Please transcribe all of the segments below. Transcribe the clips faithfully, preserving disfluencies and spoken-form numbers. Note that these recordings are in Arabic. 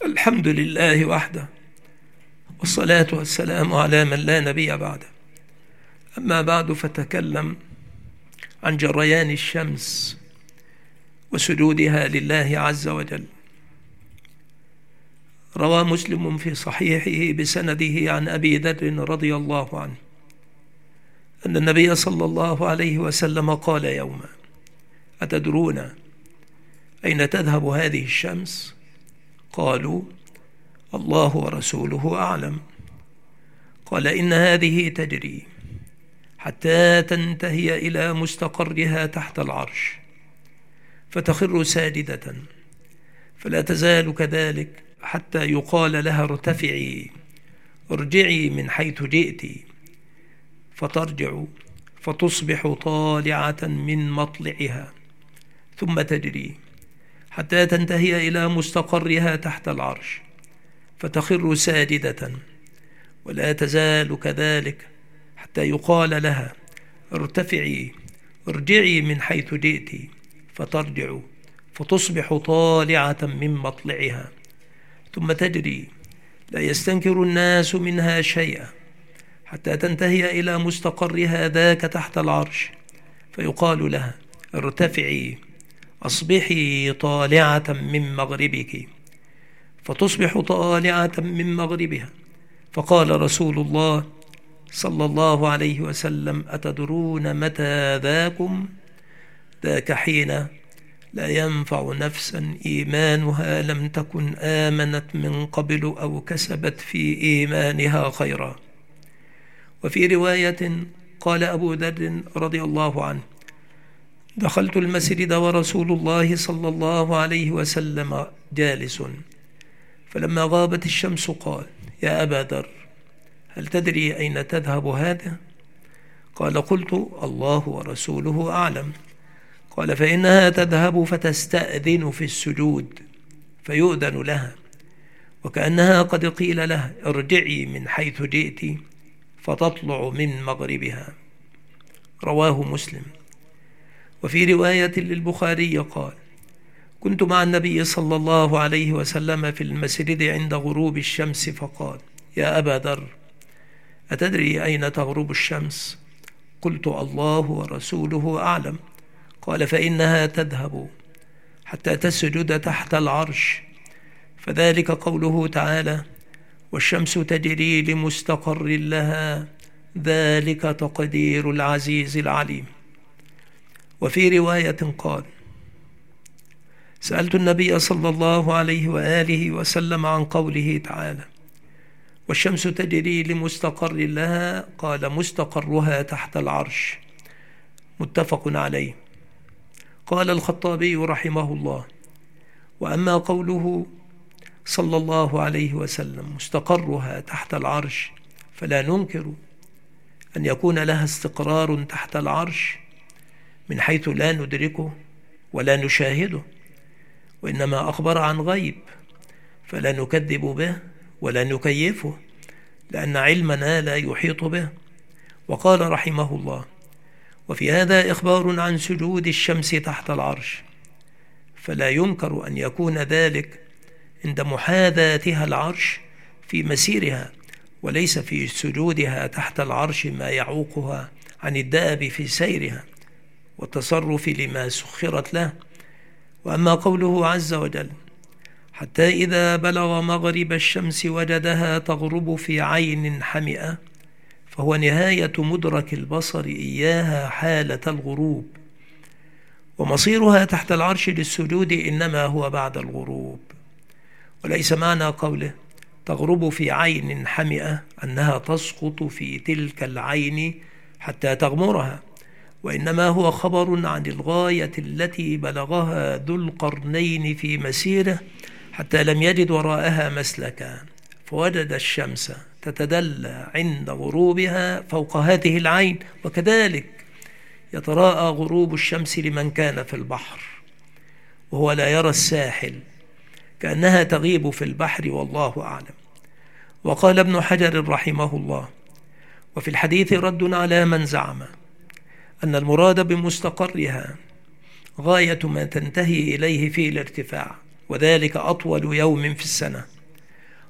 الحمد لله وحده، والصلاة والسلام على من لا نبي بعده. أما بعد، فتكلم عن جريان الشمس وسجودها لله عز وجل. روى مسلم في صحيحه بسنده عن أبي ذر رضي الله عنه أن النبي صلى الله عليه وسلم قال يوما: أتدرون أين تذهب هذه الشمس؟ قالوا: الله ورسوله أعلم. قال: إن هذه تجري حتى تنتهي إلى مستقرها تحت العرش، فتخر ساجدة، فلا تزال كذلك حتى يقال لها: ارتفعي، ارجعي من حيث جئت، فترجع فتصبح طالعة من مطلعها، ثم تجري حتى تنتهي إلى مستقرها تحت العرش، فتخر ساجدة، ولا تزال كذلك حتى يقال لها: ارتفعي، ارجعي من حيث جئت، فترجع فتصبح طالعة من مطلعها، ثم تجري، لا يستنكر الناس منها شيئا حتى تنتهي إلى مستقرها ذاك تحت العرش، فيقال لها: ارتفعي، أصبحي طالعة من مغربك، فتصبح طالعة من مغربها. فقال رسول الله صلى الله عليه وسلم: أتدرون متى ذاكم؟ ذاك حين لا ينفع نفسا إيمانها لم تكن آمنت من قبل أو كسبت في إيمانها خيرا. وفي رواية قال أبو ذر رضي الله عنه: دخلت المسجد ورسول الله صلى الله عليه وسلم جالس، فلما غابت الشمس قال: يا أبا ذر، هل تدري أين تذهب هذا؟ قال: قلت: الله ورسوله أعلم. قال: فإنها تذهب فتستأذن في السجود، فيؤذن لها، وكأنها قد قيل لها: ارجعي من حيث جئت، فتطلع من مغربها. رواه مسلم. وفي رواية للبخاري قال: كنت مع النبي صلى الله عليه وسلم في المسجد عند غروب الشمس، فقال: يا أبا ذر، أتدري أين تغرب الشمس؟ قلت: الله ورسوله أعلم. قال: فإنها تذهب حتى تسجد تحت العرش، فذلك قوله تعالى: والشمس تجري لمستقر لها، ذلك تقدير العزيز العليم. وفي رواية قال: سألت النبي صلى الله عليه وآله وسلم عن قوله تعالى: والشمس تجري لمستقر لها، قال: مستقرها تحت العرش. متفق عليه. قال الخطابي رحمه الله: وأما قوله صلى الله عليه وسلم مستقرها تحت العرش، فلا ننكر أن يكون لها استقرار تحت العرش من حيث لا ندركه ولا نشاهده، وإنما أخبر عن غيب، فلا نكذب به ولا نكيفه، لأن علمنا لا يحيط به. وقال رحمه الله: وفي هذا إخبار عن سجود الشمس تحت العرش، فلا ينكر أن يكون ذلك عند محاذاتها العرش في مسيرها، وليس في سجودها تحت العرش ما يعوقها عن الدأب في سيرها والتصرف لما سخرت له. وأما قوله عز وجل: حتى إذا بلغ مغرب الشمس وجدها تغرب في عين حمئة، فهو نهاية مدرك البصر إياها حالة الغروب، ومصيرها تحت العرش للسجود إنما هو بعد الغروب. وليس معنى قوله تغرب في عين حمئة أنها تسقط في تلك العين حتى تغمرها، وإنما هو خبر عن الغاية التي بلغها ذو القرنين في مسيره حتى لم يجد وراءها مسلكا، فوجد الشمس تتدلى عند غروبها فوق هذه العين. وكذلك يتراءى غروب الشمس لمن كان في البحر وهو لا يرى الساحل، كأنها تغيب في البحر، والله أعلم. وقال ابن حجر رحمه الله: وفي الحديث رد على من زعم أن المراد بمستقرها غاية ما تنتهي إليه في الارتفاع، وذلك أطول يوم في السنة،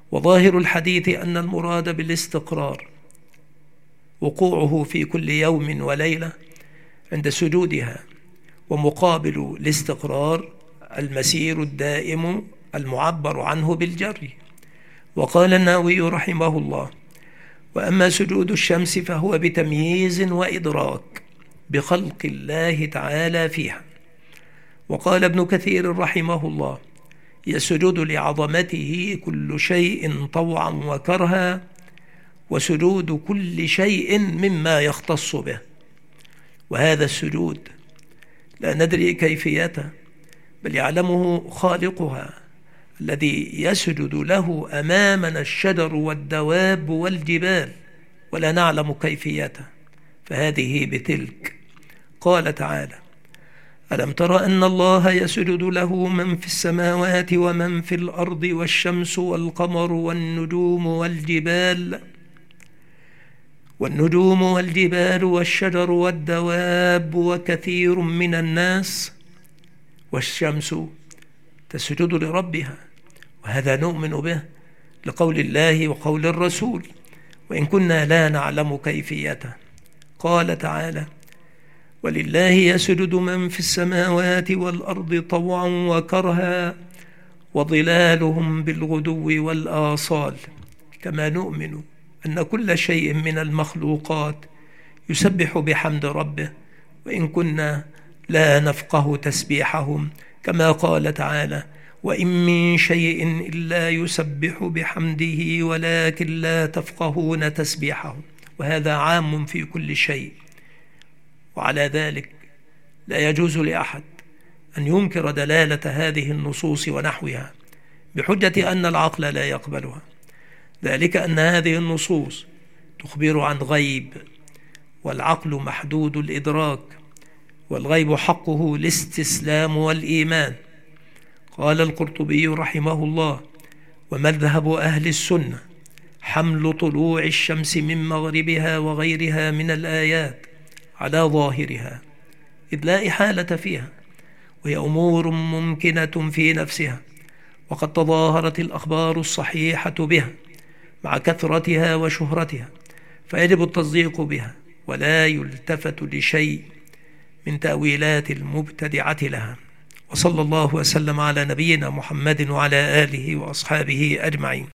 وظاهر الحديث أن المراد بالاستقرار وقوعه في كل يوم وليلة عند سجودها، ومقابل الاستقرار المسير الدائم المعبر عنه بالجري. وقال النووي رحمه الله: وأما سجود الشمس فهو بتمييز وإدراك بخلق الله تعالى فيها. وقال ابن كثير رحمه الله: يسجد لعظمته كل شيء طوعا وكرها، وسجود كل شيء مما يختص به. وهذا السجود لا ندري كيفيته، بل يعلمه خالقها الذي يسجد له أمامنا الشجر والدواب والجبال، ولا نعلم كيفيته، فهذه بتلك. قال تعالى: ألم تر أن الله يسجد له من في السماوات ومن في الأرض والشمس والقمر والنجوم والجبال والنجوم والجبال والشجر والدواب وكثير من الناس، والشمس تسجد لربها. وهذا نؤمن به لقول الله وقول الرسول، وإن كنا لا نعلم كيفيته. قال تعالى: ولله يسجد من في السماوات والأرض طوعا وكرها وظلالهم بالغدو والآصال. كما نؤمن أن كل شيء من المخلوقات يسبح بحمد ربه، وإن كنا لا نفقه تسبيحهم، كما قال تعالى: وإن من شيء إلا يسبح بحمده ولكن لا تفقهون تسبيحهم. وهذا عام في كل شيء. وعلى ذلك لا يجوز لأحد أن ينكر دلالة هذه النصوص ونحوها بحجة أن العقل لا يقبلها، ذلك أن هذه النصوص تخبر عن غيب، والعقل محدود الإدراك، والغيب حقه الاستسلام والإيمان. قال القرطبي رحمه الله: ومذهب أهل السنة حمل طلوع الشمس من مغربها وغيرها من الآيات على ظاهرها، إذ لا إحالة فيها، وهي أمور ممكنة في نفسها، وقد تظاهرت الأخبار الصحيحة بها مع كثرتها وشهرتها، فيجب التصديق بها، ولا يلتفت لشيء من تأويلات المبتدعة لها. وصلى الله وسلم على نبينا محمد وعلى آله وأصحابه أجمعين.